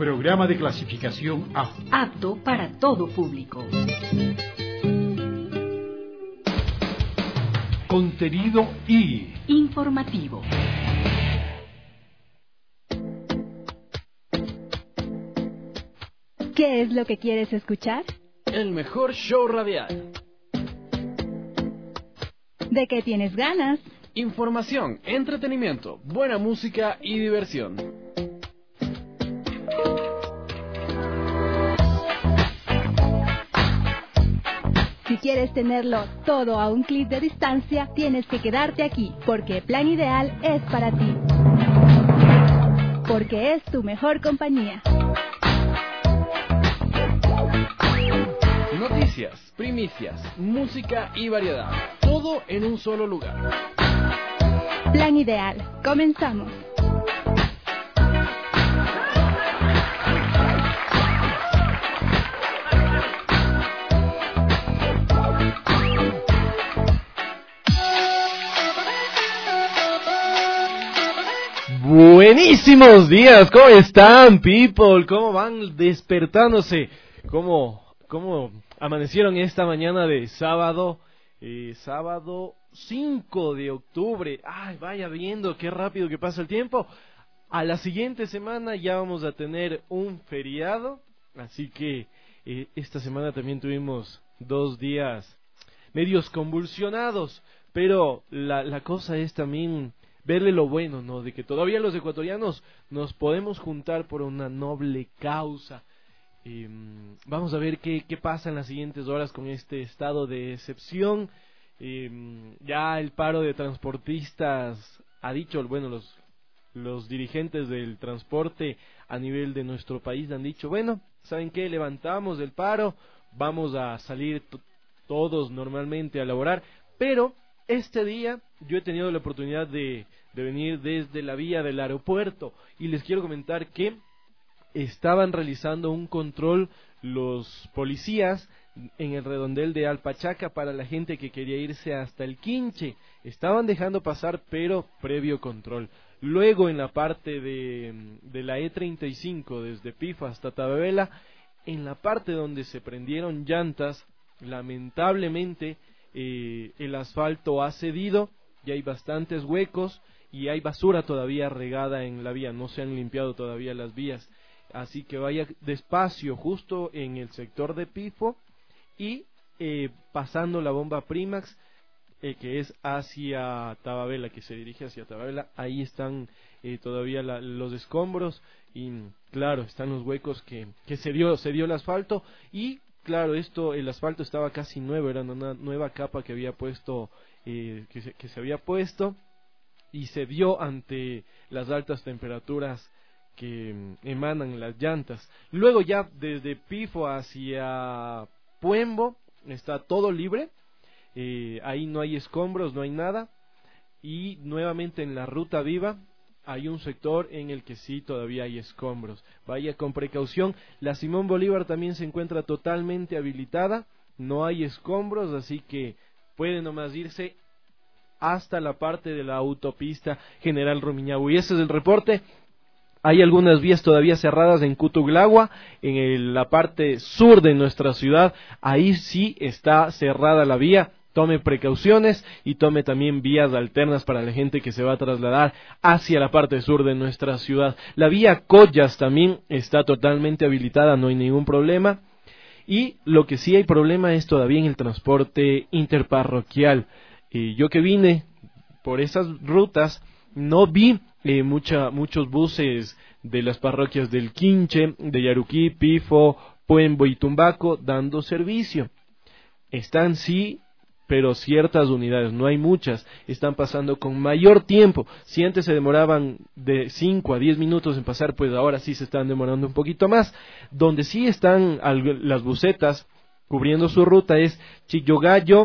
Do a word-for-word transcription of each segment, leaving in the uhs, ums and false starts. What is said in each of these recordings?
Programa de clasificación A. Apto para todo público. Contenido I. Informativo. ¿Qué es lo que quieres escuchar? El mejor show radial. ¿De qué tienes ganas? Información, entretenimiento, buena música y diversión. Si quieres tenerlo todo a un clic de distancia, tienes que quedarte aquí, porque Plan Ideal es para ti. Porque es tu mejor compañía. Noticias, primicias, música y variedad. Todo en un solo lugar. Plan Ideal. Comenzamos. Buenísimos días, ¿cómo están, people? ¿Cómo van despertándose? ¿Cómo, cómo amanecieron esta mañana de sábado? Eh, sábado cinco de octubre. Ay, vaya viendo qué rápido que pasa el tiempo. A la siguiente semana ya vamos a tener un feriado, así que eh, esta semana también tuvimos dos días medios convulsionados, pero la, la cosa es también verle lo bueno, ¿no? De que todavía los ecuatorianos nos podemos juntar por una noble causa. Eh, vamos a ver qué, qué pasa en las siguientes horas con este estado de excepción. Eh, ya el paro de transportistas ha dicho, bueno, los, los dirigentes del transporte a nivel de nuestro país han dicho, bueno, ¿saben qué? Levantamos el paro, vamos a salir t- todos normalmente a laborar, pero este día yo he tenido la oportunidad de, de venir desde la vía del aeropuerto y les quiero comentar que estaban realizando un control los policías en el redondel de Alpachaca para la gente que quería irse hasta el Quinche. Estaban dejando pasar, pero previo control. Luego en la parte de, de la E treinta y cinco, desde Pifa hasta Tababela, en la parte donde se prendieron llantas, lamentablemente eh, el asfalto ha cedido y hay bastantes huecos y hay basura todavía regada en la vía, no se han limpiado todavía las vías. Así que vaya despacio justo en el sector de Pifo y eh, pasando la bomba Primax, eh, que es hacia Tababela, que se dirige hacia Tababela. Ahí están eh, todavía la, los escombros y claro, están los huecos que, que se dio, se dio el asfalto y claro, esto, el asfalto estaba casi nuevo, era una nueva capa que había puesto, eh, que, se, que se había puesto y se dio ante las altas temperaturas que emanan las llantas. Luego ya desde Pifo hacia Puembo está todo libre, eh, ahí no hay escombros, no hay nada, y nuevamente en la ruta viva hay un sector en el que sí todavía hay escombros. Vaya con precaución. La Simón Bolívar también se encuentra totalmente habilitada, no hay escombros, así que puede nomás irse hasta la parte de la autopista General Rumiñahui. Y ese es el reporte. Hay algunas vías todavía cerradas en Cutuglagua, en el, la parte sur de nuestra ciudad. Ahí sí está cerrada la vía. Tome precauciones y tome también vías alternas para la gente que se va a trasladar hacia la parte sur de nuestra ciudad. La vía Collas también está totalmente habilitada, no hay ningún problema. Y lo que sí hay problema es todavía en el transporte interparroquial. Eh, yo que vine por esas rutas no vi eh, mucha, muchos buses de las parroquias del Quinche, de Yaruquí, Pifo, Puembo y Tumbaco dando servicio. Están sí, pero ciertas unidades, no hay muchas, están pasando con mayor tiempo. Si antes se demoraban de cinco a diez minutos en pasar, pues ahora sí se están demorando un poquito más. Donde sí están las busetas cubriendo su ruta es Chillogallo,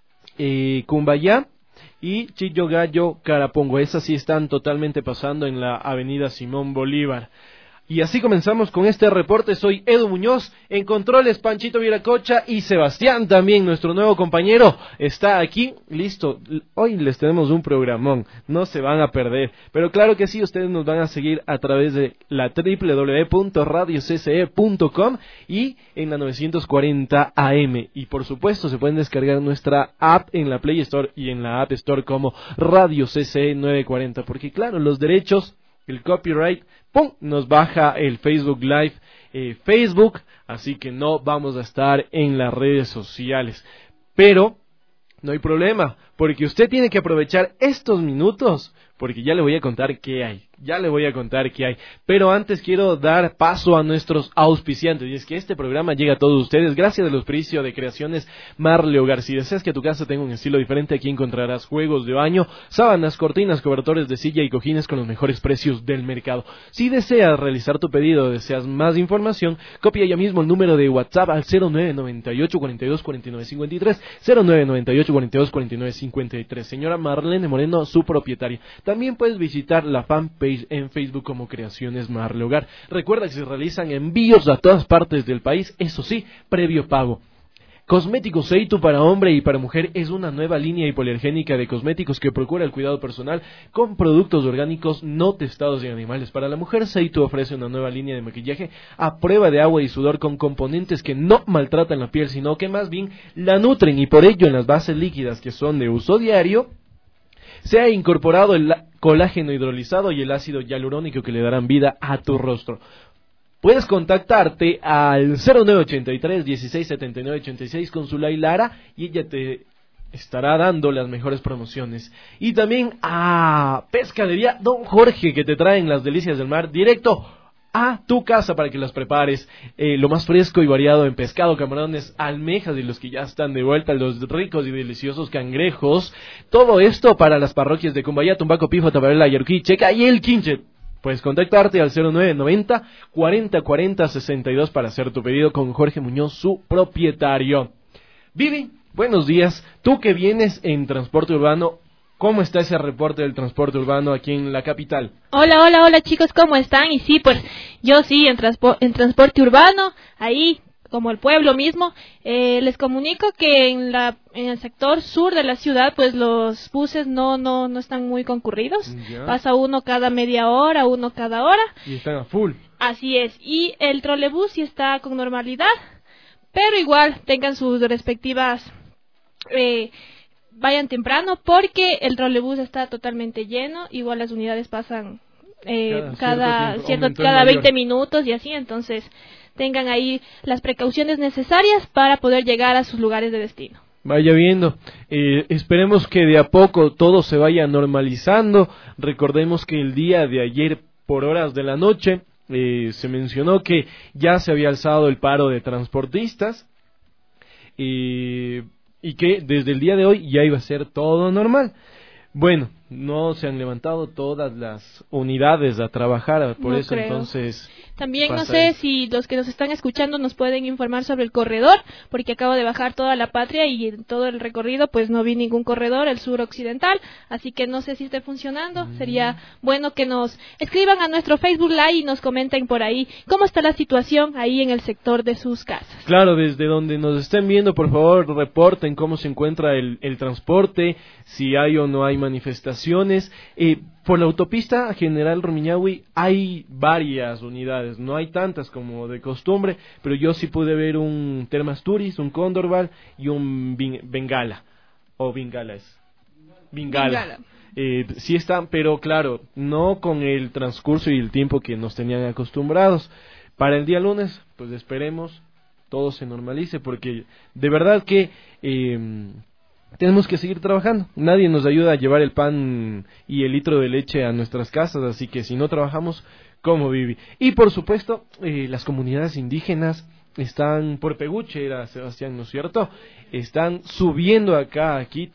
eh, Cumbayá y Chillogallo, Carapongo. Esas sí están totalmente pasando en la avenida Simón Bolívar. Y así comenzamos con este reporte. Soy Edu Muñoz, en controles Panchito Viracocha y Sebastián también, nuestro nuevo compañero, está aquí, listo. Hoy les tenemos un programón, no se van a perder. Pero claro que sí, ustedes nos van a seguir a través de la doble u doble u doble u punto radio c c e punto com y en la novecientos cuarenta A M. Y por supuesto se pueden descargar nuestra app en la Play Store y en la App Store como Radio C C E novecientos cuarenta. Porque claro, los derechos, el copyright, ¡pum!, nos baja el Facebook Live, eh, Facebook, así que no vamos a estar en las redes sociales. Pero no hay problema, porque usted tiene que aprovechar estos minutos, porque ya le voy a contar qué hay, ya le voy a contar qué hay. Pero antes quiero dar paso a nuestros auspiciantes, y es que este programa llega a todos ustedes gracias al auspicio de Creaciones Marle Hogar. Si deseas que tu casa tenga un estilo diferente, aquí encontrarás juegos de baño, sábanas, cortinas, cobertores de silla y cojines con los mejores precios del mercado. Si deseas realizar tu pedido o deseas más información, copia ya mismo el número de WhatsApp al cero nueve nueve ocho, cuarenta y dos, cuarenta y nueve cincuenta y tres, cero nueve nueve ocho, cuarenta y dos, cuarenta y nueve cincuenta y tres. Señora Marlene Moreno, su propietaria. También puedes visitar la fanpage en Facebook como Creaciones Marle Hogar. Recuerda que se realizan envíos a todas partes del país, eso sí, previo pago. Cosméticos Seitu para hombre y para mujer es una nueva línea hipoalergénica de cosméticos que procura el cuidado personal con productos orgánicos no testados en animales. Para la mujer, Seitu ofrece una nueva línea de maquillaje a prueba de agua y sudor con componentes que no maltratan la piel, sino que más bien la nutren, y por ello en las bases líquidas que son de uso diario se ha incorporado el colágeno hidrolizado y el ácido hialurónico que le darán vida a tu rostro. Puedes contactarte al cero nueve ochenta y tres, dieciséis setenta y nueve ochenta y seis con Zulay Lara y ella te estará dando las mejores promociones. Y también a Pescadería Don Jorge, que te traen las delicias del mar directo a tu casa para que las prepares, eh, lo más fresco y variado en pescado, camarones, almejas y los que ya están de vuelta, los ricos y deliciosos cangrejos. Todo esto para las parroquias de Cumbayá, Tumbaco, Pifo, Tabarela, Yaruquí, Checa y El Quinche. Puedes contactarte al cero nueve noventa, cuarenta, cuarenta, sesenta y dos para hacer tu pedido con Jorge Muñoz, su propietario. Vivi, buenos días. Tú que vienes en transporte urbano, ¿cómo está ese reporte del transporte urbano aquí en la capital? Hola, hola, hola chicos, ¿cómo están? Y sí, pues yo sí, en, transpo- en transporte urbano, ahí como el pueblo mismo, eh, les comunico que en la en el sector sur de la ciudad, pues los buses no no no están muy concurridos. Ya. Pasa uno cada media hora, uno cada hora. Y están a full. Así es, y el trolebús sí está con normalidad, pero igual tengan sus respectivas... Eh, vayan temprano porque el trolebús está totalmente lleno, igual las unidades pasan eh, cada cada, cierto, cada veinte minutos y así, entonces tengan ahí las precauciones necesarias para poder llegar a sus lugares de destino. Vaya viendo, eh, esperemos que de a poco todo se vaya normalizando. Recordemos que el día de ayer por horas de la noche eh, se mencionó que ya se había alzado el paro de transportistas y... Eh, y que desde el día de hoy ya iba a ser todo normal. Bueno, no se han levantado todas las unidades a trabajar, por no eso creo. Entonces... También no sé eso. Si los que nos están escuchando nos pueden informar sobre el corredor, porque acabo de bajar toda la patria y en todo el recorrido pues no vi ningún corredor, el sur occidental, así que no sé si esté funcionando. Mm. Sería bueno que nos escriban a nuestro Facebook Live y nos comenten por ahí cómo está la situación ahí en el sector de sus casas. Claro, desde donde nos estén viendo, por favor, reporten cómo se encuentra el, el transporte, si hay o no hay manifestaciones. Eh, por la autopista General Rumiñahui hay varias unidades, no hay tantas como de costumbre, pero yo sí pude ver un Termas Turis, un Condorval y un Bengala, o Bengala es, Bengala. Bengala. Eh, sí están, pero claro, no con el transcurso y el tiempo que nos tenían acostumbrados. Para el día lunes, pues esperemos todo se normalice, porque de verdad que... Eh, tenemos que seguir trabajando. Nadie nos ayuda a llevar el pan y el litro de leche a nuestras casas, así que si no trabajamos, ¿cómo vive? Y por supuesto, eh, las comunidades indígenas están por Peguche, era Sebastián, ¿no es cierto? Están subiendo acá a Quito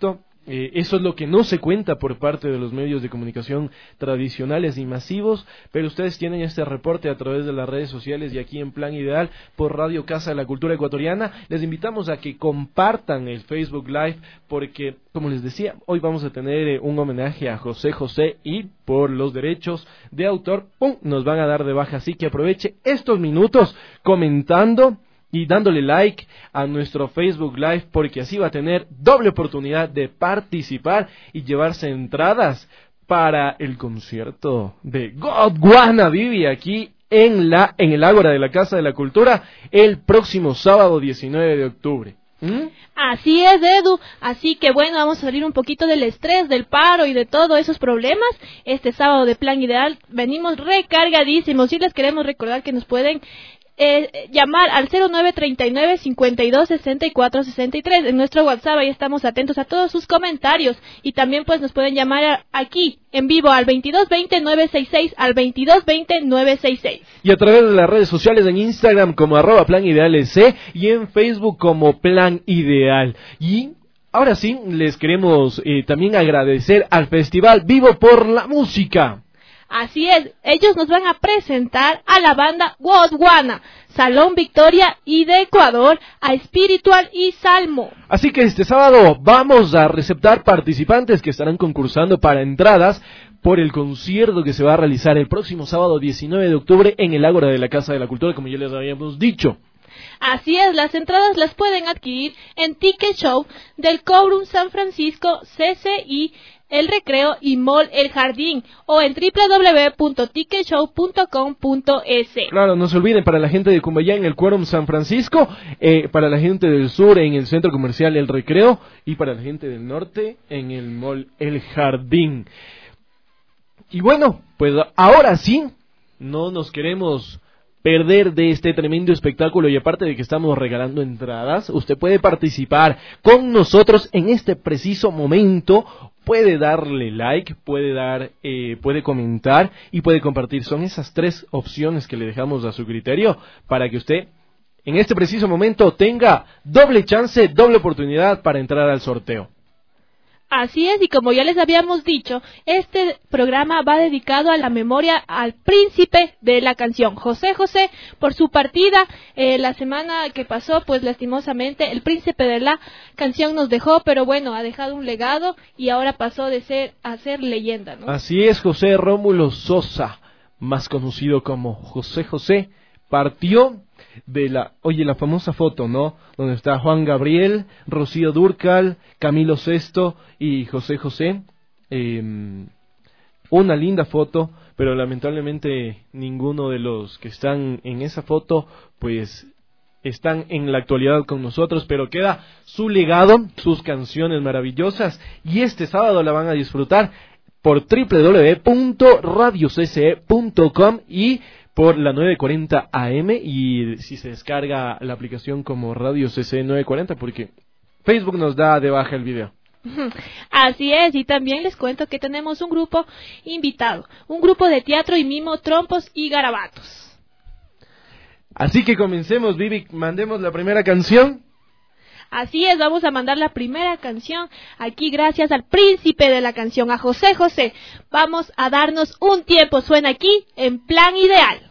Eh, eso es lo que no se cuenta por parte de los medios de comunicación tradicionales y masivos, pero ustedes tienen este reporte a través de las redes sociales y aquí en Plan Ideal por Radio Casa de la Cultura Ecuatoriana. Les invitamos a que compartan el Facebook Live porque, como les decía, hoy vamos a tener eh, un homenaje a José José y por los derechos de autor, ¡pum!, nos van a dar de baja, así que aproveche estos minutos comentando y dándole like a nuestro Facebook Live porque así va a tener doble oportunidad de participar y llevarse entradas para el concierto de Gondwana Vivi aquí en la en el Ágora de la Casa de la Cultura el próximo sábado diecinueve de octubre. ¿Mm? Así es, Edu, así que bueno, vamos a salir un poquito del estrés, del paro y de todos esos problemas. Este sábado de Plan Ideal venimos recargadísimos y les queremos recordar que nos pueden Eh, llamar al cero nueve treinta y nueve cincuenta y dos sesenta y cuatro sesenta y tres en nuestro WhatsApp. Ahí estamos atentos a todos sus comentarios y también pues nos pueden llamar a, aquí en vivo al veintidós veinte nueve sesenta y seis al veintidós veinte nueve sesenta y seis y a través de las redes sociales en Instagram como arroba Plan Ideal C y en Facebook como Plan Ideal. Y ahora sí les queremos eh, también agradecer al Festival Vivo por la Música. Así es, ellos nos van a presentar a la banda Gondwana, Salón Victoria y de Ecuador, a Espiritual y Salmo. Así que este sábado vamos a receptar participantes que estarán concursando para entradas por el concierto que se va a realizar el próximo sábado diecinueve de octubre en el Ágora de la Casa de la Cultura, como ya les habíamos dicho. Así es, las entradas las pueden adquirir en Ticket Show del Quórum San Francisco, C C I, El Recreo y Mall El Jardín o en doble u doble u doble u punto ticket show punto com punto es. Claro, no se olviden, para la gente de Cumbayá en el Quórum San Francisco, eh, para la gente del sur en el Centro Comercial El Recreo y para la gente del norte en el Mall El Jardín. Y bueno, pues ahora sí, no nos queremos perder de este tremendo espectáculo y aparte de que estamos regalando entradas, usted puede participar con nosotros en este preciso momento, puede darle like, puede dar, eh, puede comentar y puede compartir. Son esas tres opciones que le dejamos a su criterio para que usted en este preciso momento tenga doble chance, doble oportunidad para entrar al sorteo. Así es, y como ya les habíamos dicho, este programa va dedicado a la memoria al príncipe de la canción, José José, por su partida eh, la semana que pasó, pues lastimosamente el príncipe de la canción nos dejó, pero bueno, ha dejado un legado y ahora pasó de ser a ser leyenda, ¿no? Así es, José Rómulo Sosa, más conocido como José José, partió de la, oye, la famosa foto, ¿no? Donde está Juan Gabriel, Rocío Dúrcal, Camilo Sesto y José José. Eh, una linda foto, pero lamentablemente ninguno de los que están en esa foto, pues, están en la actualidad con nosotros, pero queda su legado, sus canciones maravillosas, y este sábado la van a disfrutar por doble u doble u doble u punto radio c c e punto com y por la nueve cuarenta A M, y si se descarga la aplicación como Radio C C nueve cuarenta, porque Facebook nos da de baja el video. Así es, y también les cuento que tenemos un grupo invitado, un grupo de teatro y mimo, trompos y garabatos. Así que comencemos, Vivi, mandemos la primera canción. Así es, vamos a mandar la primera canción aquí gracias al príncipe de la canción, a José José. Vamos a darnos un tiempo, suena aquí en Plan Ideal.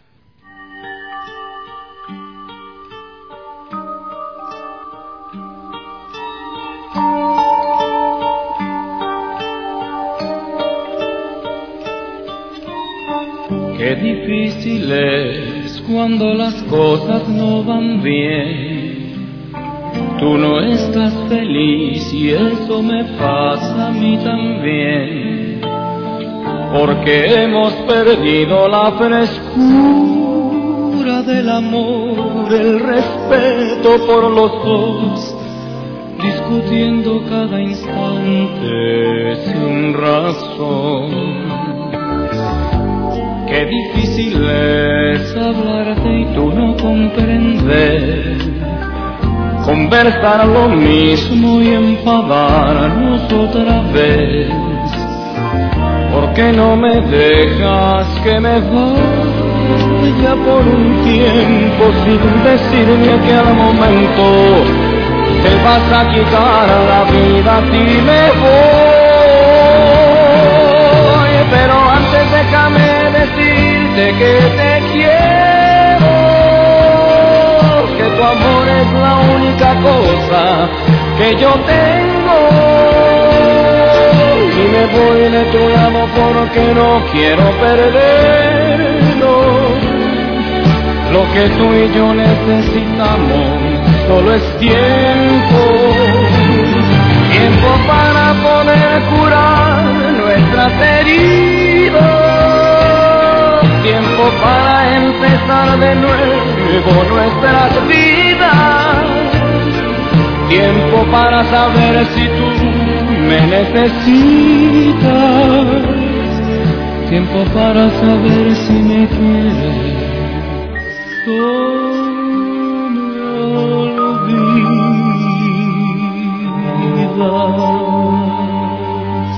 Qué difícil es cuando las cosas no van bien. Tú no estás feliz y eso me pasa a mí también. Porque hemos perdido la frescura del amor, el respeto por los dos, discutiendo cada instante sin razón. Qué difícil es hablarte y tú no comprender, conversar lo mismo y enfadarnos otra vez. ¿Por qué no me dejas que me vaya por un tiempo sin decirme que al momento te vas a quitar la vida si me voy. Pero antes déjame decirte que te quiero, que tu amor es la única cosa que yo tengo. Y me voy de tu lado porque no quiero perderlo. Lo que tú y yo necesitamos solo es tiempo. Tiempo para poder curar nuestras heridas. Tiempo para empezar de nuevo nuestras vidas. Tiempo para saber si tú me necesitas. Tiempo para saber si me quieres. No me olvidas.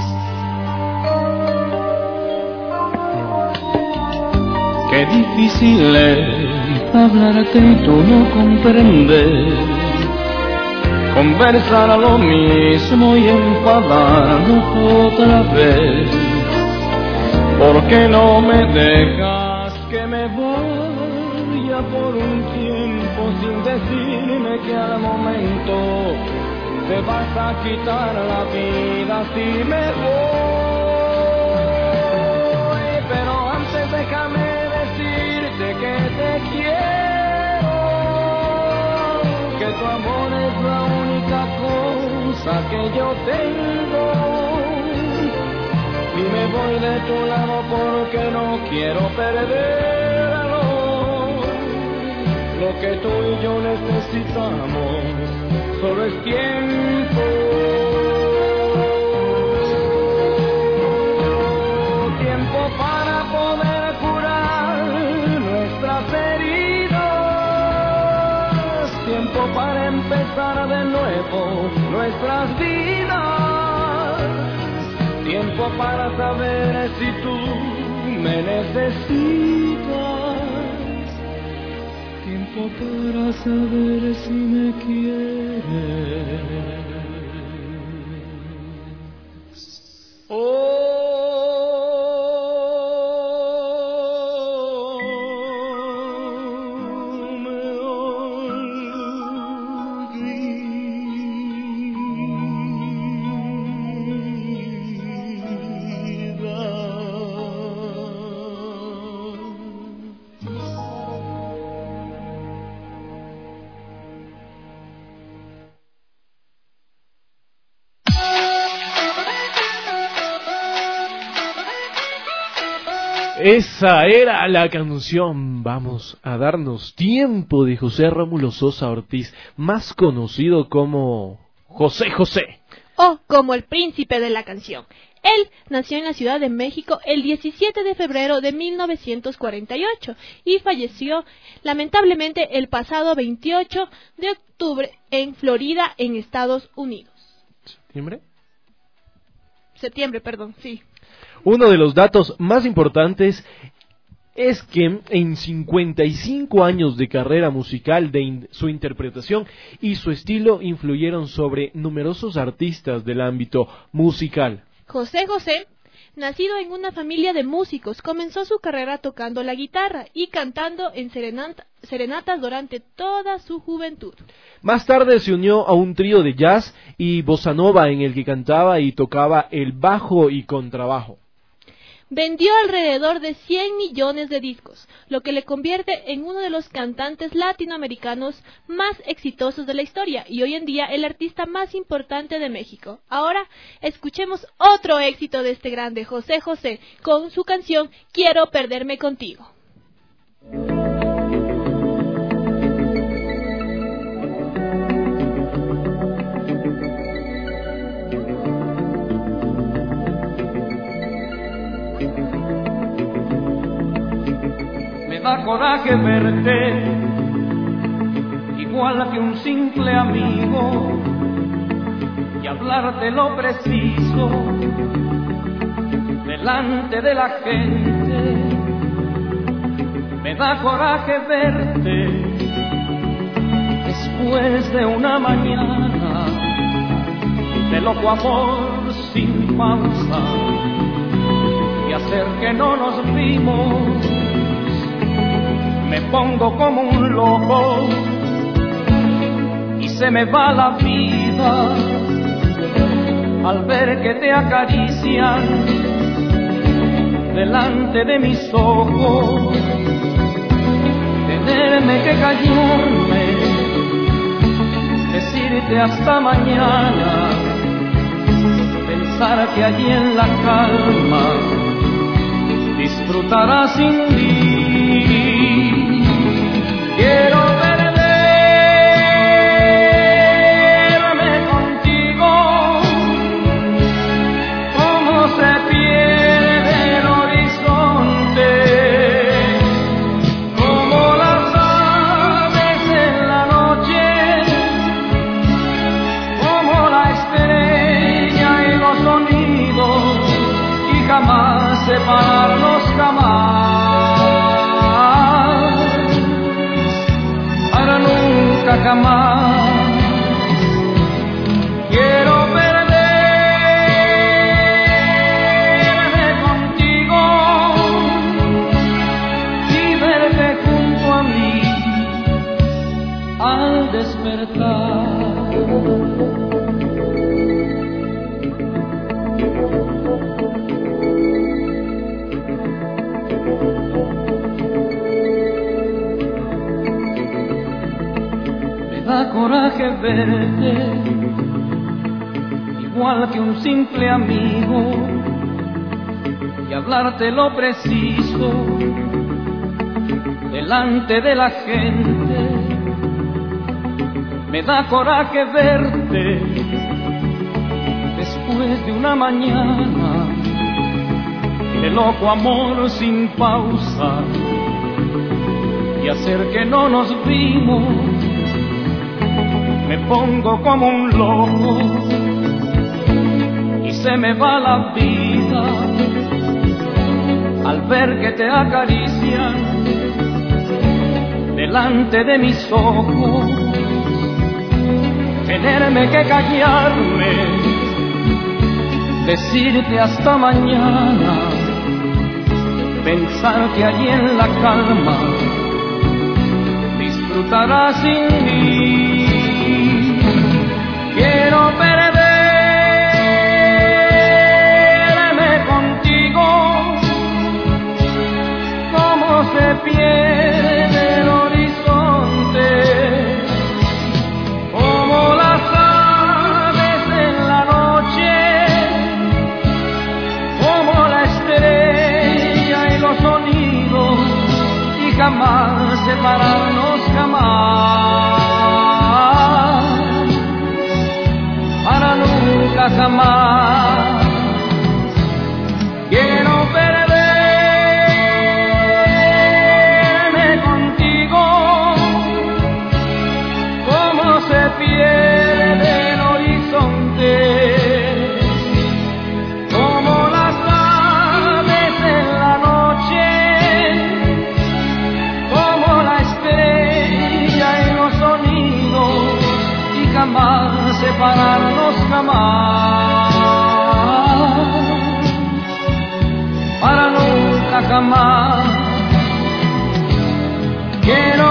Qué difícil es hablarte y tú no comprendes. Conversar a lo mismo y enfadarnos otra vez. ¿Por qué no me dejas que me vaya por un tiempo sin decirme que al momento te vas a quitar la vida si me voy? Pero antes déjame decirte que te quiero, que tu amor es la única cosa que yo tengo. Y me voy de tu lado porque no quiero perderlo. Lo que tú y yo necesitamos solo es tiempo. Tiempo para poder curar nuestras heridas. Tiempo para empezar de nuevo nuestras vidas. Tiempo para saber si tú me necesitas. Tiempo para saber si me quieres. Oh, me Esa era la canción Vamos a darnos tiempo de José Rómulo Sosa Ortiz, más conocido como José José. O como el príncipe de la canción. Él nació en la Ciudad de México el diecisiete de febrero de mil novecientos cuarenta y ocho y falleció lamentablemente el pasado veintiocho de octubre en Florida, en Estados Unidos. ¿Septiembre? Septiembre, perdón, sí. Uno de los datos más importantes es que en cincuenta y cinco años de carrera musical, de in- su interpretación y su estilo influyeron sobre numerosos artistas del ámbito musical. José José, nacido en una familia de músicos, comenzó su carrera tocando la guitarra y cantando en serenata- serenatas durante toda su juventud. Más tarde se unió a un trío de jazz y bossa nova en el que cantaba y tocaba el bajo y contrabajo. Vendió alrededor de cien millones de discos, lo que le convierte en uno de los cantantes latinoamericanos más exitosos de la historia y hoy en día el artista más importante de México. Ahora escuchemos otro éxito de este grande José José con su canción Quiero perderme contigo. Me da coraje verte igual que un simple amigo y hablarte lo preciso delante de la gente. Me da coraje verte después de una mañana de loco amor sin pausa y hacer que no nos vimos. Me pongo como un loco y se me va la vida al ver que te acarician delante de mis ojos. Tenerme que callarme, decirte hasta mañana, pensar que allí en la calma disfrutarás sin mí. Quiero perderme contigo, como se pierde el horizonte, como las aves en la noche, como la estrella y los sonidos, y jamás separarnos, jamás, para nunca jamás. Quiero perderme contigo y verte junto a mí al despertar. Da coraje verte, igual que un simple amigo, y hablarte lo preciso delante de la gente. Me da coraje verte después de una mañana de loco amor sin pausa y hacer que no nos vimos. Me pongo como un loco y se me va la vida al ver que te acarician delante de mis ojos. Tenerme que callarme, decirte hasta mañana, pensar que allí en la calma disfrutarás sin mí. Quiero perderme contigo, como se pierde el horizonte, como las aves en la noche, como la estrella y los sonidos, y jamás separarnos, jamás, para nunca jamás. Quiero perderme contigo, como se pierde el horizonte, como las aves en la noche, como la estrella y los sonidos, y jamás separarnos, jamás, para nunca jamás. Quiero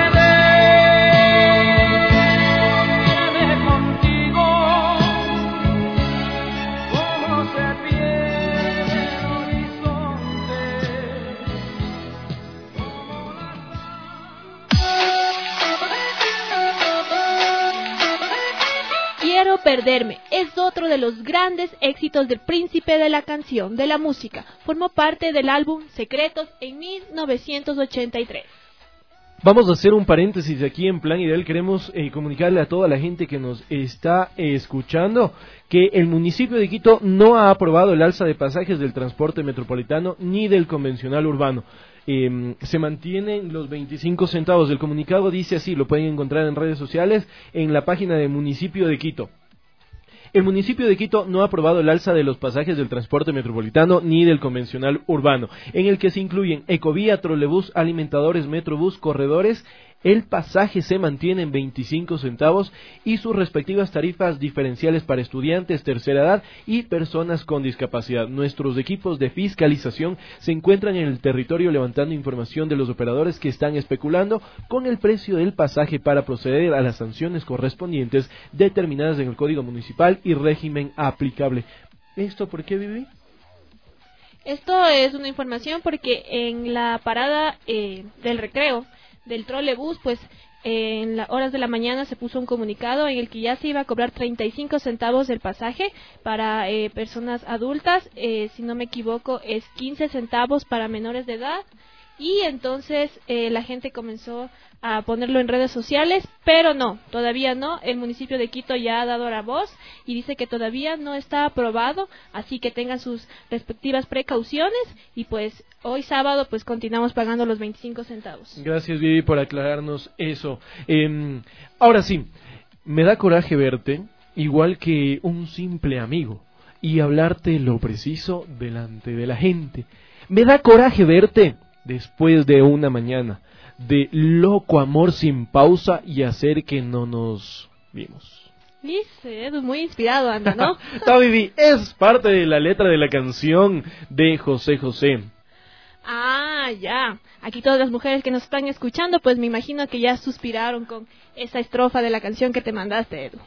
perderme contigo, como se pierde el horizonte, como las Quiero perderme es otro de los grandes éxitos del príncipe de la canción, de la música. Formó parte del álbum Secretos en mil novecientos ochenta y tres. Vamos a hacer un paréntesis aquí en Plan Ideal. Queremos eh, comunicarle a toda la gente que nos está eh, escuchando que el municipio de Quito no ha aprobado el alza de pasajes del transporte metropolitano ni del convencional urbano. Eh, se mantienen los veinticinco centavos. El comunicado dice así, lo pueden encontrar en redes sociales, en la página del municipio de Quito. El municipio de Quito no ha aprobado el alza de los pasajes del transporte metropolitano ni del convencional urbano, en el que se incluyen ecovía, trolebús, alimentadores, metrobús, corredores El pasaje se mantiene en veinticinco centavos y sus respectivas tarifas diferenciales para estudiantes, tercera edad y personas con discapacidad. Nuestros equipos de fiscalización se encuentran en el territorio levantando información de los operadores que están especulando con el precio del pasaje para proceder a las sanciones correspondientes determinadas en el Código Municipal y régimen aplicable. ¿Esto por qué, Vivi? Esto es una información porque en la parada eh, del recreo del trolebús, pues eh, en las horas de la mañana se puso un comunicado en el que ya se iba a cobrar treinta y cinco centavos del pasaje para eh, personas adultas, eh, si no me equivoco es quince centavos para menores de edad, y entonces eh, la gente comenzó a ponerlo en redes sociales, pero no, todavía no. El municipio de Quito ya ha dado la voz y dice que todavía no está aprobado, así que tengan sus respectivas precauciones y pues hoy sábado pues continuamos pagando los veinticinco centavos. Gracias, Vivi, por aclararnos eso. Eh, ahora sí, me da coraje verte igual que un simple amigo y hablarte lo preciso delante de la gente. Me da coraje verte después de una mañana de loco amor sin pausa y hacer que no nos vimos. Dice, Edu, muy inspirado anda, ¿no? No, Vivi, es parte de la letra de la canción de José José. Ah, ya. Aquí todas las mujeres que nos están escuchando, pues me imagino que ya suspiraron con esa estrofa de la canción que te mandaste, Edu.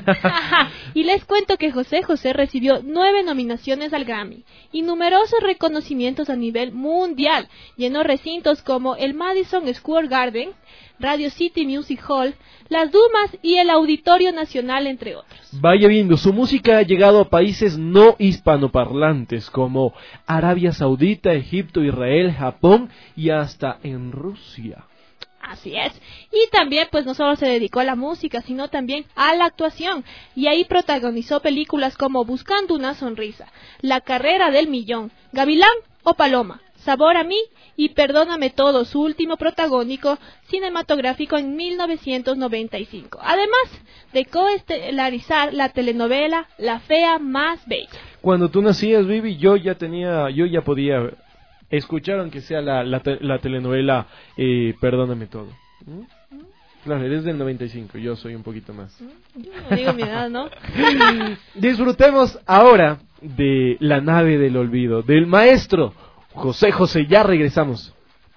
Y les cuento que José José recibió nueve nominaciones al Grammy y numerosos reconocimientos a nivel mundial. Llenó recintos como el Madison Square Garden, Radio City Music Hall, las Dumas y el Auditorio Nacional, entre otros. Vaya viendo, su música ha llegado a países no hispanoparlantes como Arabia Saudita, Egipto, Israel, Japón y hasta en Rusia. Así es. Y también pues no solo se dedicó a la música, sino también a la actuación. Y ahí protagonizó películas como Buscando una sonrisa, La carrera del millón, Gavilán o Paloma, Sabor a mí y Perdóname todo, su último protagónico cinematográfico en mil novecientos noventa y cinco. Además de coestelarizar la telenovela La fea más bella. Cuando tú nacías, Vivi, yo ya tenía, yo ya podía escuchar aunque sea la, la, la telenovela eh, Perdóname todo. ¿Mm? Claro, eres del noventa y cinco, yo soy un poquito más. Yo no digo mi edad, ¿no? Disfrutemos ahora de La nave del olvido, del maestro José José. Ya regresamos.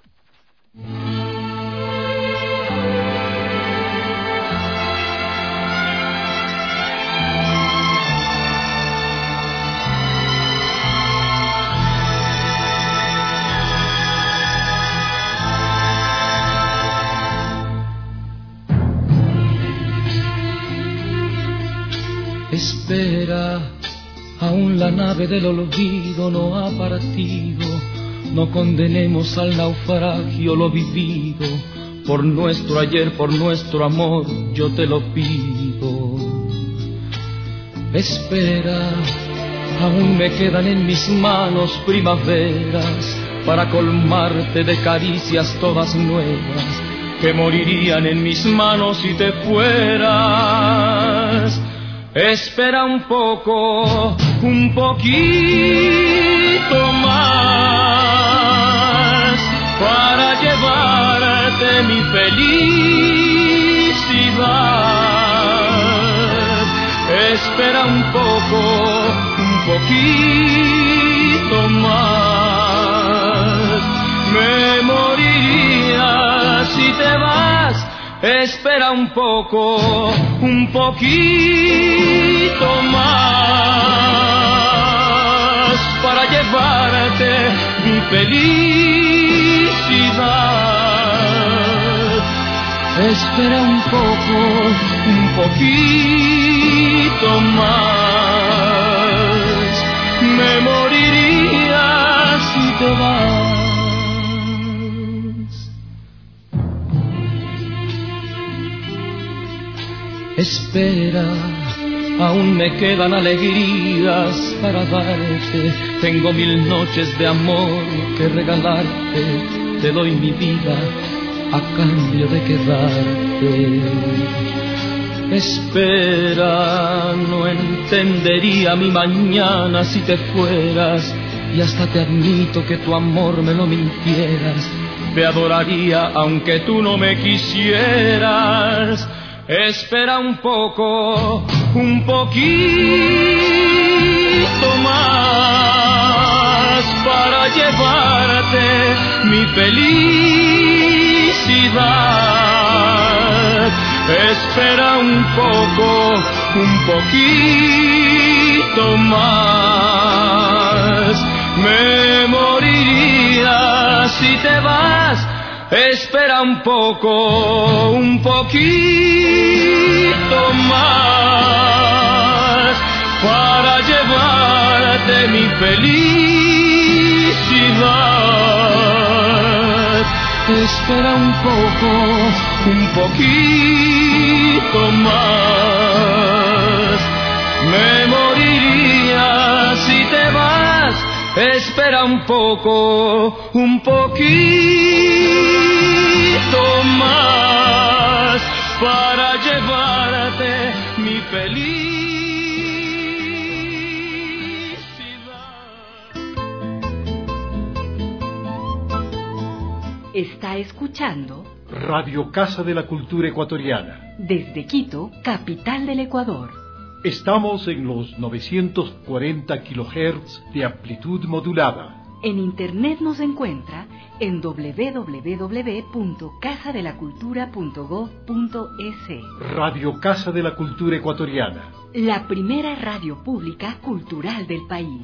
Espera, aún la nave del olvido no ha partido. No condenemos al naufragio lo vivido. Por nuestro ayer, por nuestro amor, yo te lo pido. Espera, aún me quedan en mis manos primaveras para colmarte de caricias todas nuevas que morirían en mis manos si te fueras. Espera un poco, un poquito más para llevarte mi felicidad. Espera un poco, un poquito más. Me moriría si te vas. Espera un poco, un poquito más para llevarte mi felicidad. Espera un poco, un poquito más. Me moriría si te vas. Espera, aún me quedan alegrías para darte. Tengo mil noches de amor que regalarte. Te doy mi vida a cambio de quedarte. Espera, no entendería mi mañana si te fueras. Y hasta te admito que tu amor me lo mintieras. te adoraría aunque tú no me quisieras. Espera un poco, un poquito más para llevarte mi felicidad. Espera un poco, un poquito más. Me moriría si te vas. Espera un poco, un poquito más para llevarte mi felicidad. Espera un poco, un poquito más. Me moriría si te vas. Espera un poco, un poquito más para llevarte mi felicidad. Está escuchando Radio Casa de la Cultura Ecuatoriana. desde Quito, capital del Ecuador. Estamos en los novecientos cuarenta kilohertz de amplitud modulada. En internet nos encuentra en doble u doble u doble u punto casa de la cultura punto gob punto es. Radio Casa de la Cultura Ecuatoriana. La primera radio pública cultural del país.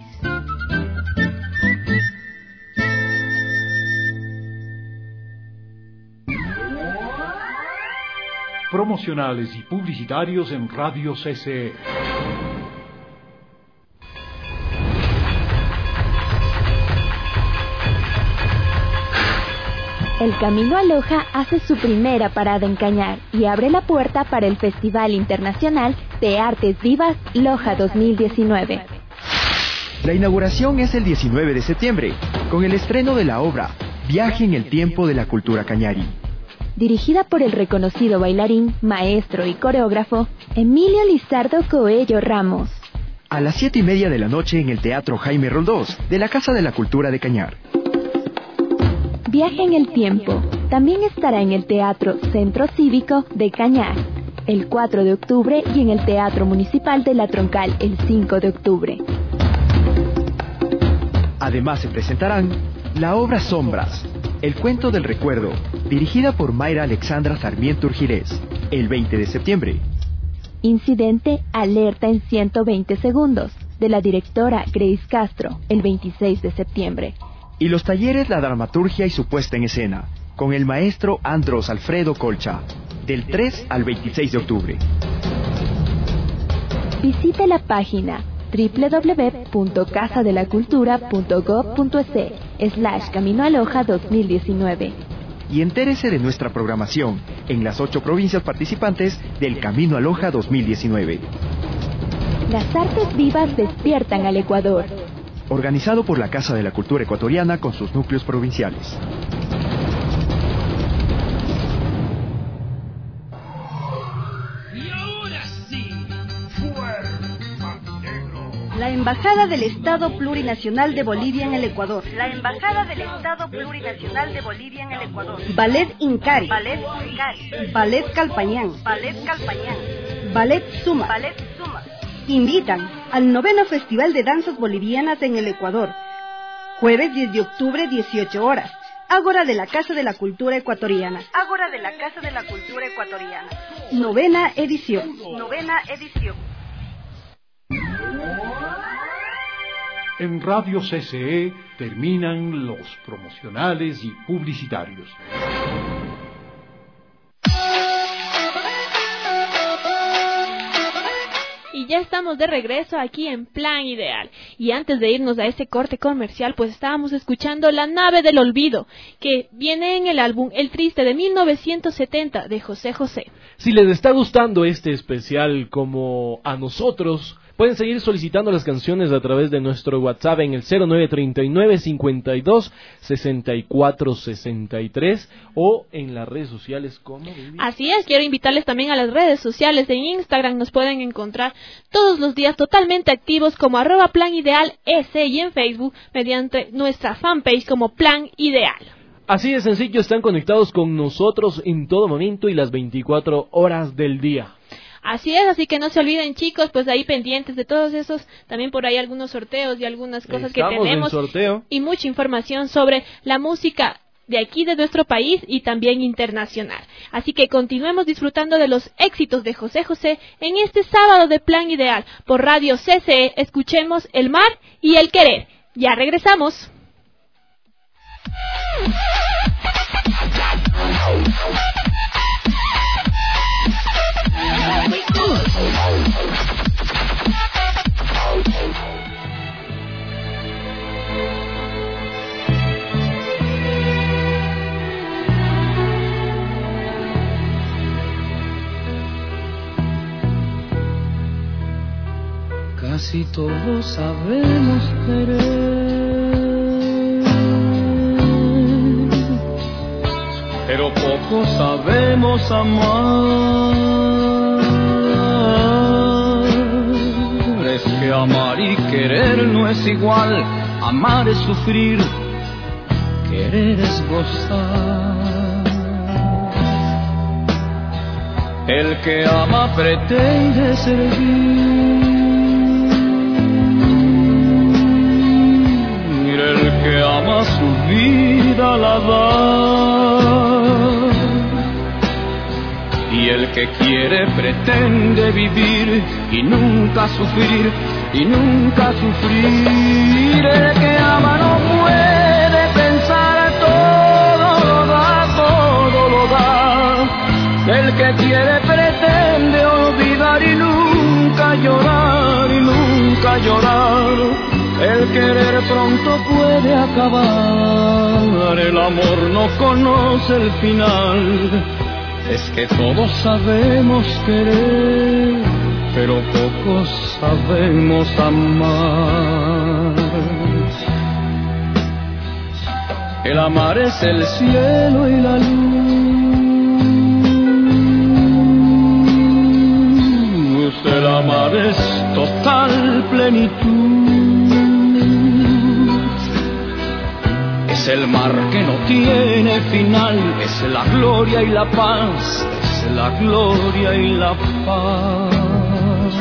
Promocionales y publicitarios en Radio C C E. El Camino a Loja hace su primera parada en Cañar y abre la puerta para el Festival Internacional de Artes Vivas Loja dos mil diecinueve. La inauguración es el diecinueve de septiembre, con el estreno de la obra Viaje en el Tiempo de la Cultura Cañari. Dirigida por el reconocido bailarín, maestro y coreógrafo Emilio Lizardo Coello Ramos. A las siete y media de la noche en el Teatro Jaime Roldós de la Casa de la Cultura de Cañar. Viaje en el Tiempo también estará en el Teatro Centro Cívico de Cañar el cuatro de octubre y en el Teatro Municipal de La Troncal el cinco de octubre. Además se presentarán la obra Sombras, el cuento del recuerdo, dirigida por Mayra Alexandra Sarmiento Urgirés, el veinte de septiembre. Incidente Alerta en ciento veinte segundos, de la directora Grace Castro, el veintiséis de septiembre. Y los talleres La Dramaturgia y su puesta en escena, con el maestro Andros Alfredo Colcha, del tres al veintiséis de octubre. Visite la página doble u doble u doble u punto casa de la cultura punto gob punto es slash Camino a Loja dos mil diecinueve. Y entérese de nuestra programación en las ocho provincias participantes del Camino a Loja dos mil diecinueve. Las artes vivas despiertan al Ecuador. Organizado por la Casa de la Cultura Ecuatoriana con sus núcleos provinciales. La Embajada del Estado Plurinacional de Bolivia en el Ecuador. La Embajada del Estado Plurinacional de Bolivia en el Ecuador. Ballet Incari. Ballet Incari. Ballet Calpañán. Ballet Calpañán. Ballet Suma. Ballet Suma. Invitan al noveno Festival de Danzas Bolivianas en el Ecuador. Jueves diez de octubre, dieciocho horas. Ágora de la Casa de la Cultura Ecuatoriana. Ágora de la Casa de la Cultura Ecuatoriana. Novena edición. Novena edición. En Radio C C E terminan los promocionales y publicitarios. Y ya estamos de regreso aquí en Plan Ideal. Y antes de irnos a este corte comercial, pues estábamos escuchando La Nave del Olvido, que viene en el álbum El Triste de mil novecientos setenta de José José. Si les está gustando este especial como a nosotros, pueden seguir solicitando las canciones a través de nuestro WhatsApp en el cero nueve treinta y nueve cincuenta y dos sesenta y cuatro sesenta y tres o en las redes sociales como... Así es, quiero invitarles también a las redes sociales. En Instagram nos pueden encontrar todos los días totalmente activos como arroba Plan Ideal S y en Facebook mediante nuestra fanpage como Plan Ideal. Así de sencillo, están conectados con nosotros en todo momento y las veinticuatro horas del día. Así es, así que no se olviden, chicos, pues ahí pendientes de todos esos, también por ahí algunos sorteos y algunas cosas Estamos que tenemos en sorteo. Y mucha información sobre la música de aquí de nuestro país y también internacional. Así que continuemos disfrutando de los éxitos de José José en este sábado de Plan Ideal por Radio C C E. Escuchemos El Mar y El Querer. Ya regresamos. Casi todos sabemos querer, pero poco sabemos amar. Es que amar y querer no es igual. Amar es sufrir, querer es gozar. El que ama pretende servir, el que ama su vida la da, y el que quiere pretende vivir y nunca sufrir, y nunca sufrir. El que ama no puede pensar, todo lo da, todo lo da. El que quiere pretende olvidar y nunca llorar, y nunca llorar. El querer pronto puede acabar, el amor no conoce el final. Es que todos sabemos querer, pero pocos sabemos amar. El amar es el cielo y la luz, el amar es total plenitud. Es el mar que no tiene final, es la gloria y la paz, es la gloria y la paz.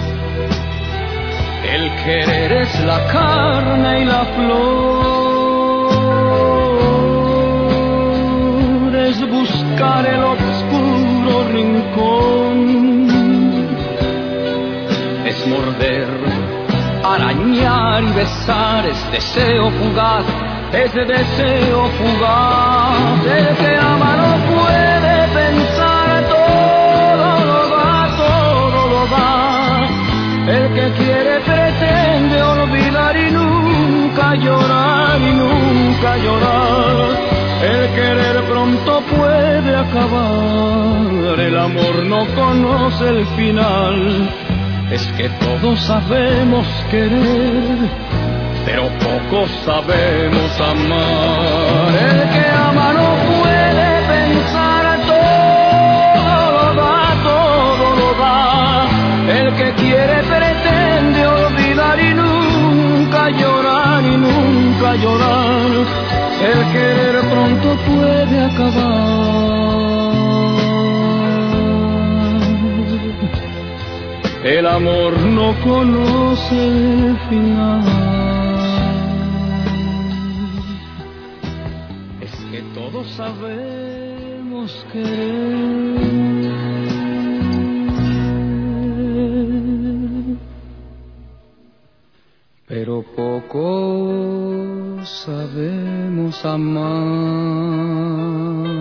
El querer es la carne y la flor, es buscar el oscuro rincón, es morder, arañar y besar, es deseo fugaz, ese deseo fugaz. El que ama no puede pensar, todo lo da, todo lo da. El que quiere pretende olvidar y nunca llorar, y nunca llorar. El querer pronto puede acabar, el amor no conoce el final. Es que todos sabemos querer, pero pocos sabemos amar. El que ama no puede pensar, todo lo da, todo lo da. El que quiere pretende olvidar y nunca llorar, y nunca llorar. El querer pronto puede acabar, el amor no conoce el final. Todos sabemos querer, pero poco sabemos amar.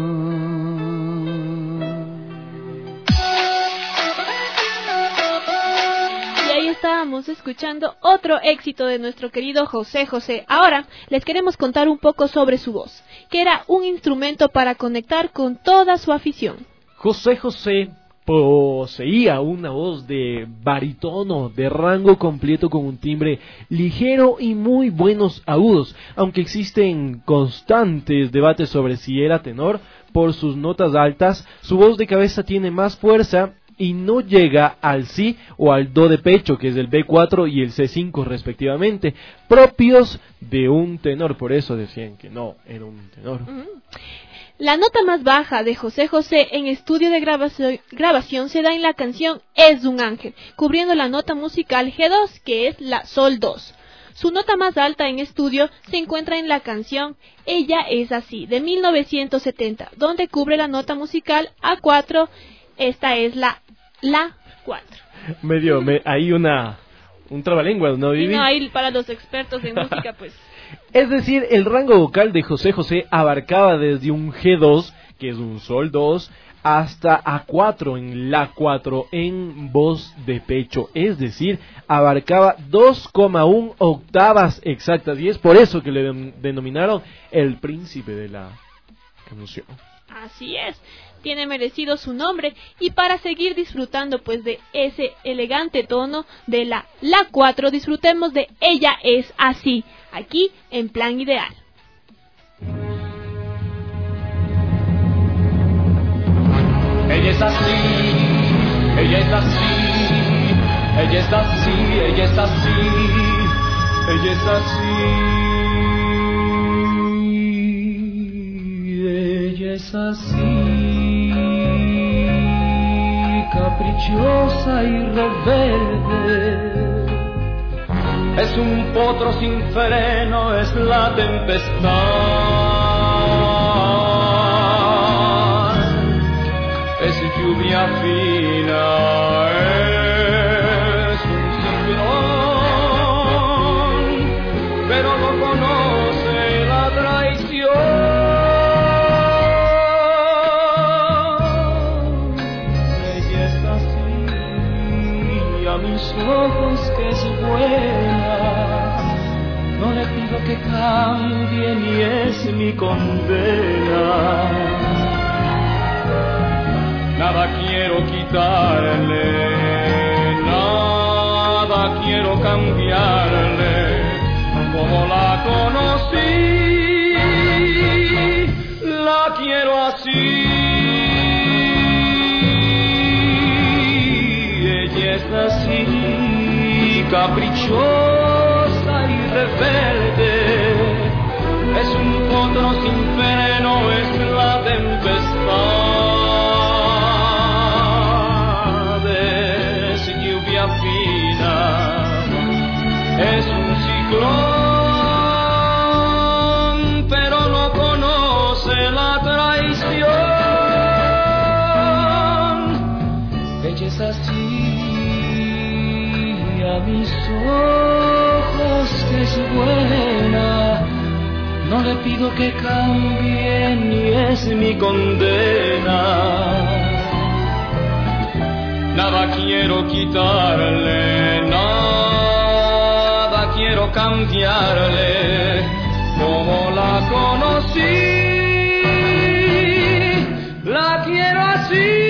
Estábamos escuchando otro éxito de nuestro querido José José. Ahora les queremos contar un poco sobre su voz, que era un instrumento para conectar con toda su afición. José José poseía una voz de barítono de rango completo con un timbre ligero y muy buenos agudos, aunque existen constantes debates sobre si era tenor por sus notas altas. Su voz de cabeza tiene más fuerza y no llega al si o al do de pecho, que es el be cuatro y el ce cinco respectivamente, propios de un tenor. Por eso decían que no era un tenor. Uh-huh. La nota más baja de José José en estudio de grabación, grabación se da en la canción Es un ángel, cubriendo la nota musical ge dos, que es la sol dos. Su nota más alta en estudio se encuentra en la canción Ella es así, de mil novecientos setenta, donde cubre la nota musical a cuatro, esta es la la cuatro. Medio, me, hay una, un trabalenguas, ¿no, Vivi? Y no, hay para los expertos en música, pues... Es decir, el rango vocal de José José abarcaba desde un ge dos, que es un sol dos, hasta a cuatro en la cuatro en voz de pecho. Es decir, abarcaba dos coma uno octavas exactas. Y es por eso que le denominaron el príncipe de la canción. Así es, tiene merecido su nombre. Y para seguir disfrutando pues de ese elegante tono de la la cuatro, disfrutemos de Ella es así, aquí en Plan Ideal. Ella es así, ella es así, ella es así, ella es así, ella es así, ella es así, caprichosa y rebelde. Es un potro sin freno, es la tempestad. Es lluvia fina, es un ciclón, pero no conoce la traición. Ella es así, a mis ojos que es buena, no le pido que cambie ni es mi condena. Nada quiero quitarle, nada quiero cambiarle, como la conocí, la quiero así. Ella es así, caprichosa y rebelde, es un potro sin freno, es la tempestad. Es un ciclón, pero no conoce la traición. Ella es así, a mis ojos que es buena, no le pido que cambie ni es mi condena. Nada quiero quitarle, nada quiero cambiarle, como la conocí, la quiero así.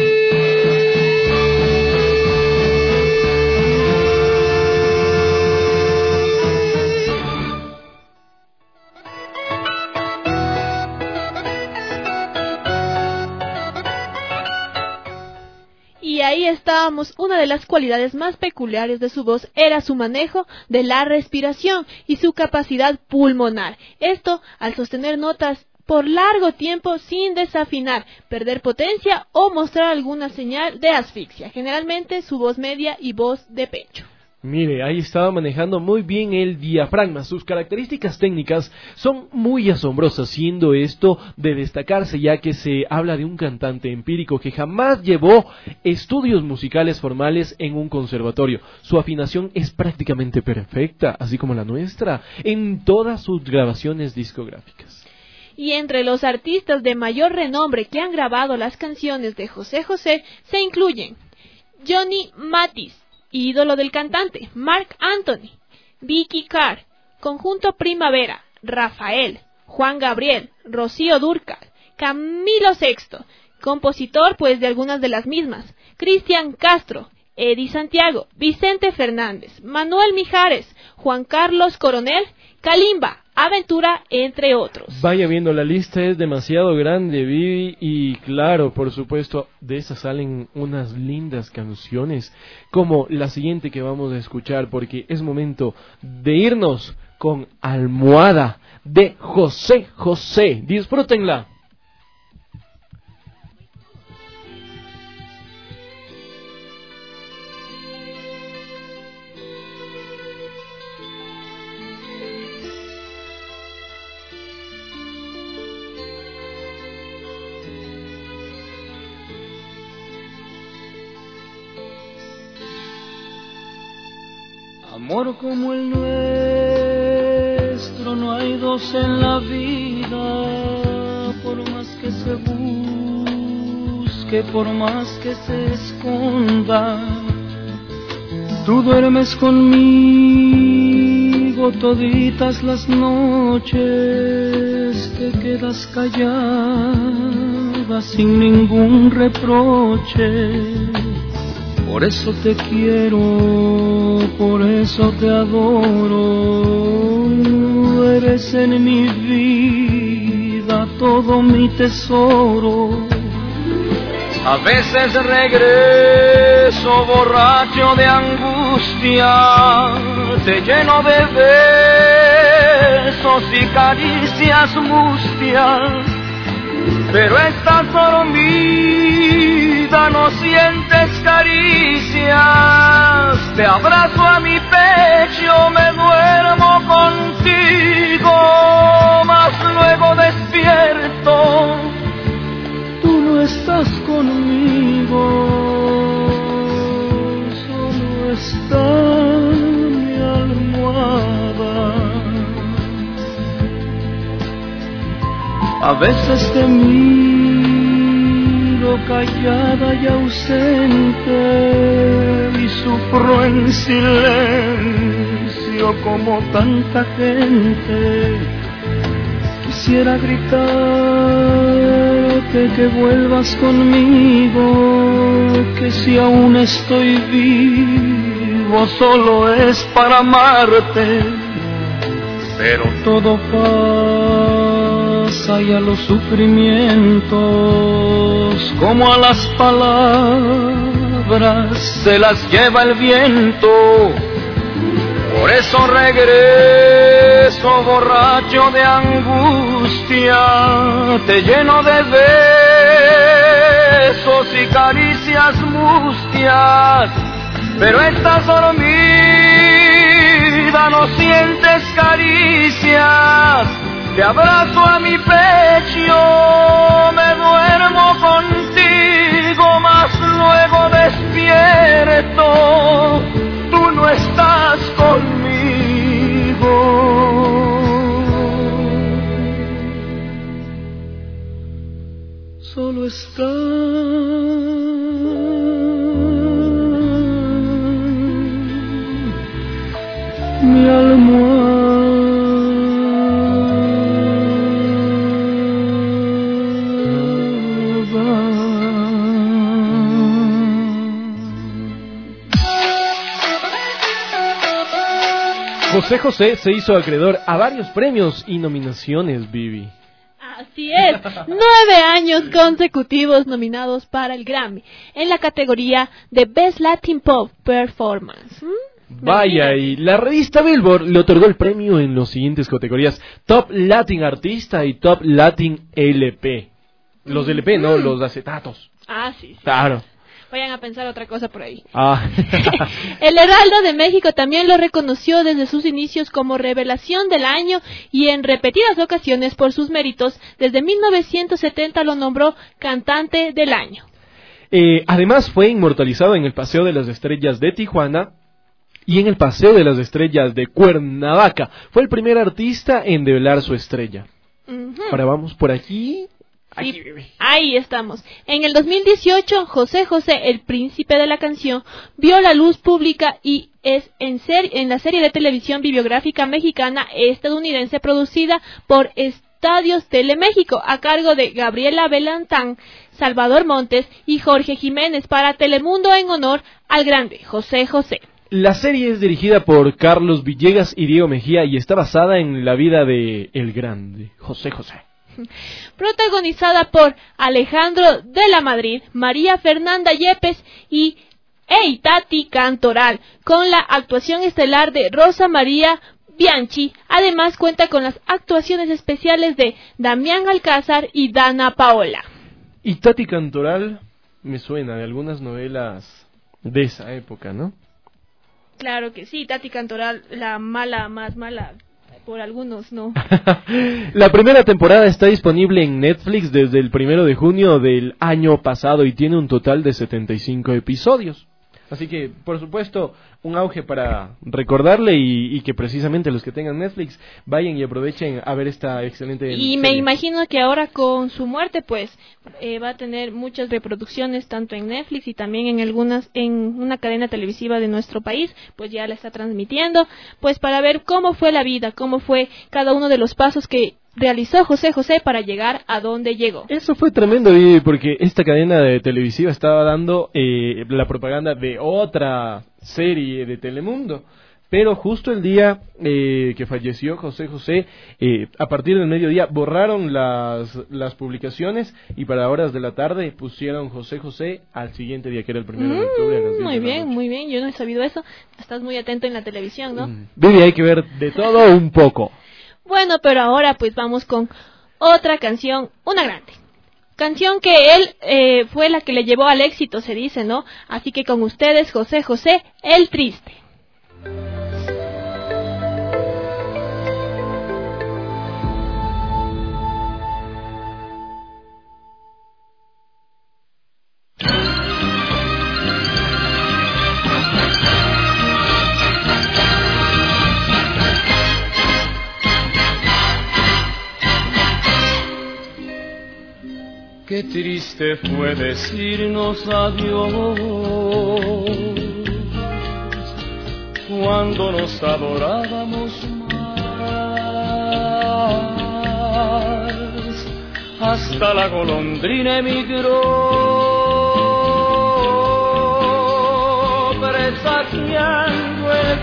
Y ahí estábamos, una de las cualidades más peculiares de su voz era su manejo de la respiración y su capacidad pulmonar. Esto al sostener notas por largo tiempo sin desafinar, perder potencia o mostrar alguna señal de asfixia, generalmente su voz media y voz de pecho. Mire, ahí estaba manejando muy bien el diafragma. Sus características técnicas son muy asombrosas, siendo esto de destacarse, ya que se habla de un cantante empírico que jamás llevó estudios musicales formales en un conservatorio. Su afinación es prácticamente perfecta, así como la nuestra, en todas sus grabaciones discográficas. Y entre los artistas de mayor renombre que han grabado las canciones de José José se incluyen Johnny Mathis, ídolo del cantante, Marc Anthony, Vicky Carr, Conjunto Primavera, Rafael, Juan Gabriel, Rocío Dúrcal, Camilo Sexto, compositor pues de algunas de las mismas, Cristian Castro, Eddie Santiago, Vicente Fernández, Manuel Mijares, Juan Carlos Coronel, Kalimba, Aventura, entre otros. Vaya viendo, la lista es demasiado grande, Vivi, y claro, por supuesto, de esas salen unas lindas canciones, como la siguiente que vamos a escuchar, porque es momento de irnos con Almohada, de José José. Disfrútenla. Amor como el nuestro no hay dos en la vida, por más que se busque, por más que se esconda. Tú duermes conmigo toditas las noches, te quedas callada sin ningún reproche. Por eso te quiero, por eso te adoro, eres en mi vida todo mi tesoro. A veces regreso borracho de angustia, te lleno de besos y caricias mustias, pero estás dormida, no sientes caricias. Te abrazo a mi pecho, me duermo contigo, mas luego despierto, tú no estás conmigo, solo está mi almohada. A veces te miro callada y ausente y sufro en silencio como tanta gente. Quisiera gritarte que vuelvas conmigo, que si aún estoy vivo solo es para amarte, pero todo pasa y a los sufrimientos, como a las palabras, se las lleva el viento. Por eso regreso borracho de angustia, te lleno de besos y caricias mustias, pero estás dormida, no sientes caricias. Te abrazo a mi pecho, me duermo contigo, mas luego despierto, tú no estás conmigo, solo está mi almohada. José José se hizo acreedor a varios premios y nominaciones, Vivi. Así es, nueve años consecutivos nominados para el Grammy en la categoría de Best Latin Pop Performance. ¿Mm? Vaya, y la revista Billboard le otorgó el premio en las siguientes categorías: Top Latin Artista y Top Latin L P. Los L P, no, los acetatos. Ah, sí, sí. Claro. Vayan a pensar otra cosa por ahí. Ah. El Heraldo de México también lo reconoció desde sus inicios como revelación del año y en repetidas ocasiones por sus méritos. Desde mil novecientos setenta lo nombró cantante del año. Eh, además fue inmortalizado en el Paseo de las Estrellas de Tijuana y en el Paseo de las Estrellas de Cuernavaca. Fue el primer artista en develar su estrella. Uh-huh. Ahora vamos por aquí... Sí, ahí estamos. En el dos mil dieciocho, José José, el príncipe de la canción, vio la luz pública y es en, ser, en la serie de televisión bibliográfica mexicana estadounidense producida por Estadios Teleméxico, a cargo de Gabriela Belantán, Salvador Montes y Jorge Jiménez para Telemundo en honor al grande José José. La serie es dirigida por Carlos Villegas y Diego Mejía y está basada en la vida de el grande José José. Protagonizada por Alejandro de la Madrid, María Fernanda Yepes y e Tati Cantoral, con la actuación estelar de Rosa María Bianchi. Además cuenta con las actuaciones especiales de Damián Alcázar y Dana Paola. Y Tati Cantoral me suena de algunas novelas de esa época, ¿no? Claro que sí, Tati Cantoral, la mala más mala por algunos, ¿no? La primera temporada está disponible en Netflix desde el primero de junio del año pasado y tiene un total de setenta y cinco episodios. Así que, por supuesto, un auge para recordarle y, y que precisamente los que tengan Netflix vayan y aprovechen a ver esta excelente Y serie. Me imagino que ahora con su muerte, pues, eh, va a tener muchas reproducciones tanto en Netflix y también en algunas, en una cadena televisiva de nuestro país, pues ya la está transmitiendo, pues para ver cómo fue la vida, cómo fue cada uno de los pasos que realizó José José para llegar a donde llegó. Eso fue tremendo, Vivi, porque esta cadena de televisiva estaba dando eh, la propaganda de otra serie de Telemundo, pero justo el día eh, que falleció José José, eh, a partir del mediodía borraron las, las publicaciones y para horas de la tarde pusieron José José al siguiente día, que era el primero mm, de octubre a las diez Muy de la bien, noche. muy bien, yo no he sabido eso. Estás muy atento en la televisión, ¿no? Mm. Vivi, hay que ver de todo un poco. Bueno, pero ahora pues vamos con otra canción, una grande. Canción que él eh, fue la que le llevó al éxito, se dice, ¿no? Así que con ustedes, José José, El Triste. Qué triste fue decirnos adiós cuando nos adorábamos más. Hasta la golondrina emigró presagiando el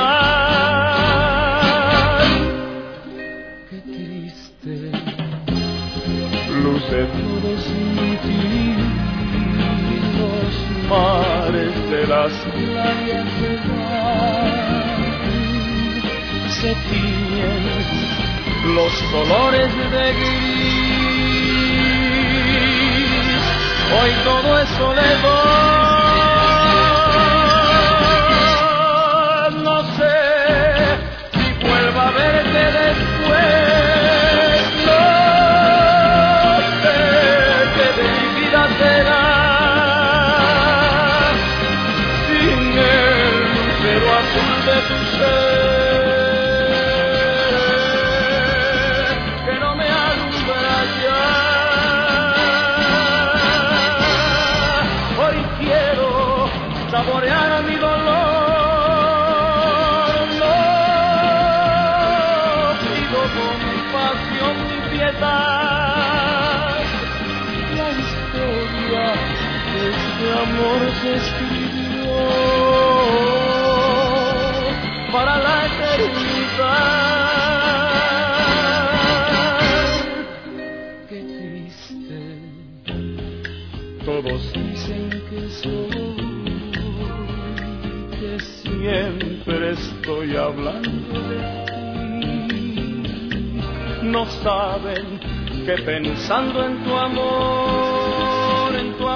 final. Qué triste luce todos los mares de las playas del mar, se tiñen los colores de gris, hoy todo es soledad, no sé si vuelva a verte después. Saborear mi dolor, no pido compasión ni piedad. La historia de este amor se escribió para la eternidad. Qué triste, todos dicen que soy, siempre estoy hablando de ti. No saben que pensando en tu amor, en tu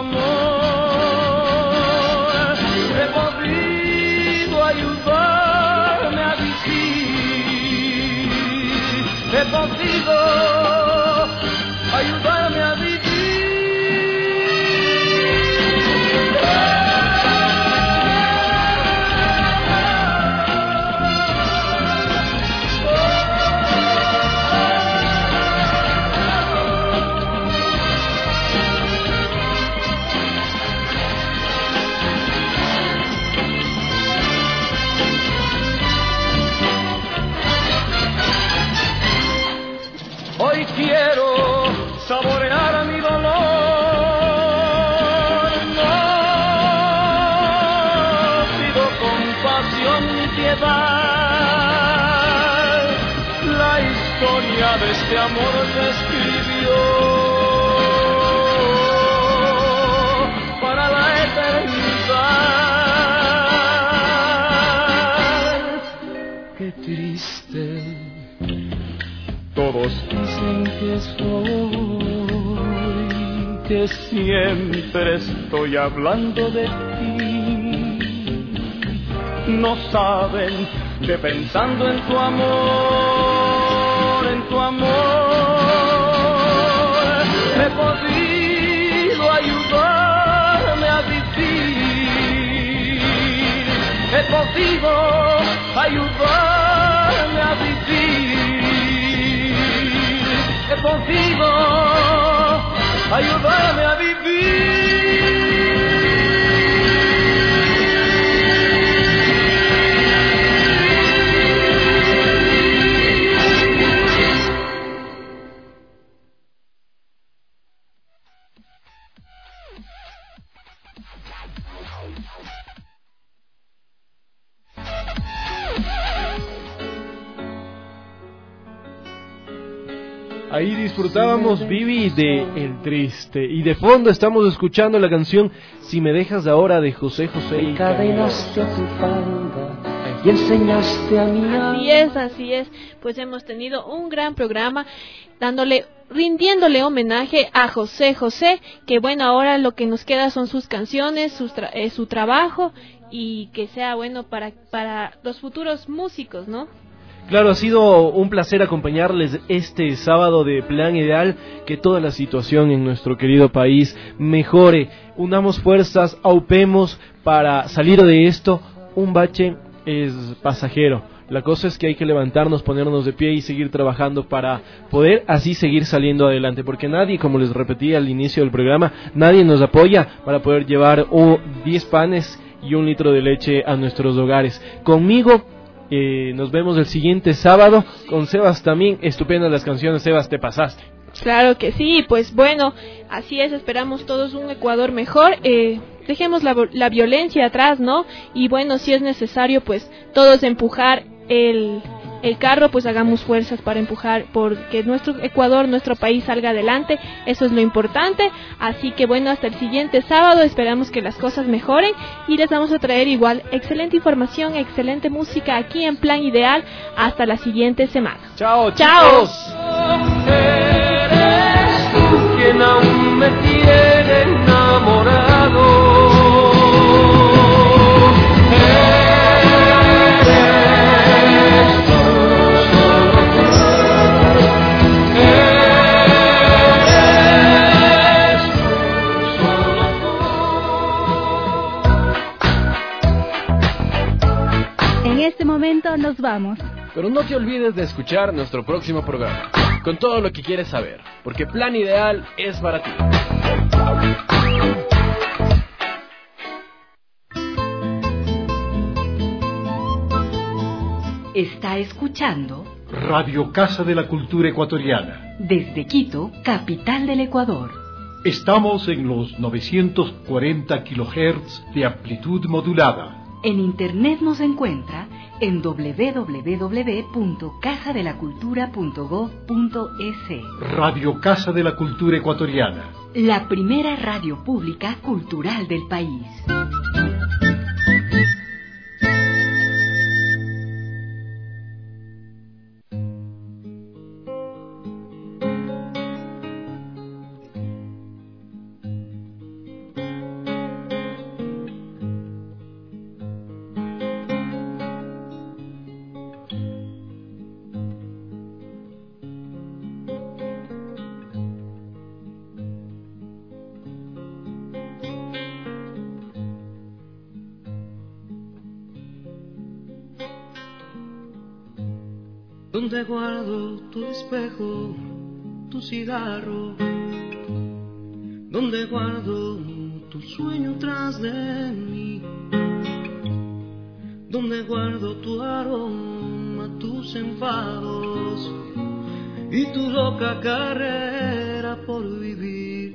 amor, he podido ayudarme a vivir. He podido ayudarme a vivir. llevar. La historia de este amor se escribió para la eternidad. Qué triste, todos dicen que soy, que siempre estoy hablando de ti. No saben que pensando en tu amor, en tu amor, he podido ayudarme a vivir. He podido ayudarme a vivir. He podido ayudarme a vivir. Ahí disfrutábamos, Vivi, de El Triste. Y de fondo estamos escuchando la canción Si me dejas ahora de José José. Y cadenaste a tu falda y enseñaste a mí. Así es, así es. Pues hemos tenido un gran programa dándole, rindiéndole homenaje a José José, que bueno, ahora lo que nos queda son sus canciones, sus tra- eh, su trabajo, y que sea bueno para, para los futuros músicos, ¿no? Claro, ha sido un placer acompañarles este sábado de Plan Ideal, que toda la situación en nuestro querido país mejore, unamos fuerzas, aupemos para salir de esto. Un bache es pasajero, la cosa es que hay que levantarnos, ponernos de pie y seguir trabajando para poder así seguir saliendo adelante, porque nadie, como les repetí al inicio del programa, nadie nos apoya para poder llevar oh, diez panes y un litro de leche a nuestros hogares. Conmigo Eh, nos vemos el siguiente sábado, con Sebas también. Estupendas las canciones, Sebas, te pasaste. Claro que sí, pues bueno, así es, esperamos todos un Ecuador mejor, eh, dejemos la, la violencia atrás, ¿no? Y bueno, si es necesario, pues todos empujar el, el carro, pues hagamos fuerzas para empujar, porque nuestro Ecuador, nuestro país salga adelante, eso es lo importante. Así que bueno, hasta el siguiente sábado, esperamos que las cosas mejoren y les vamos a traer igual excelente información, excelente música aquí en Plan Ideal. Hasta la siguiente semana. Chao, chao. Eres tú quien aún me tiene enamorado. En este momento nos vamos. Pero no te olvides de escuchar nuestro próximo programa, con todo lo que quieres saber, porque Plan Ideal es para ti. Está escuchando Radio Casa de la Cultura Ecuatoriana. desde Quito, capital del Ecuador. Estamos en los novecientos cuarenta kilohertz de amplitud modulada. En internet nos encuentra en doble u doble u doble u punto casa de la cultura punto gob punto es. Radio Casa de la Cultura Ecuatoriana. La primera radio pública cultural del país. Donde guardo tu espejo, tu cigarro, donde guardo tu sueño tras de mí, donde guardo tu aroma, tus enfados y tu loca carrera por vivir,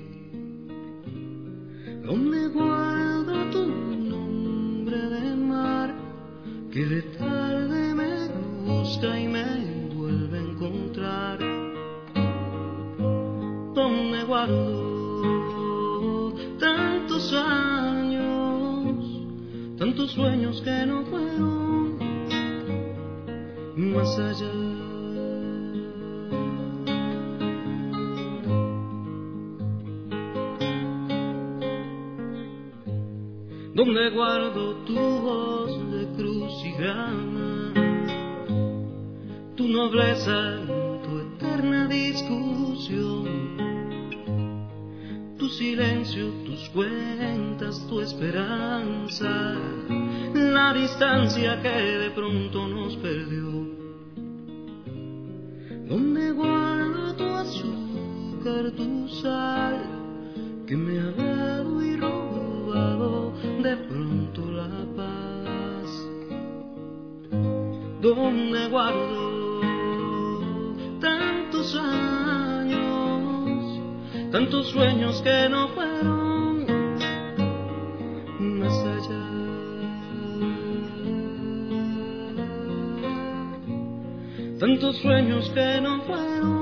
donde guardo tu nombre de mar que de tal guardo tantos años, tantos sueños que no fueron más allá. Donde guardo tu voz de crucigrama, tu nobleza en tu eterna discusión, tu silencio, tus cuentas, tu esperanza, la distancia que de pronto nos perdió. Donde guardo tu azúcar, tu sal, que me ha dado y robado de pronto la paz. Donde guardo tantos años, tantos sueños que no fueron más allá. Tantos sueños que no fueron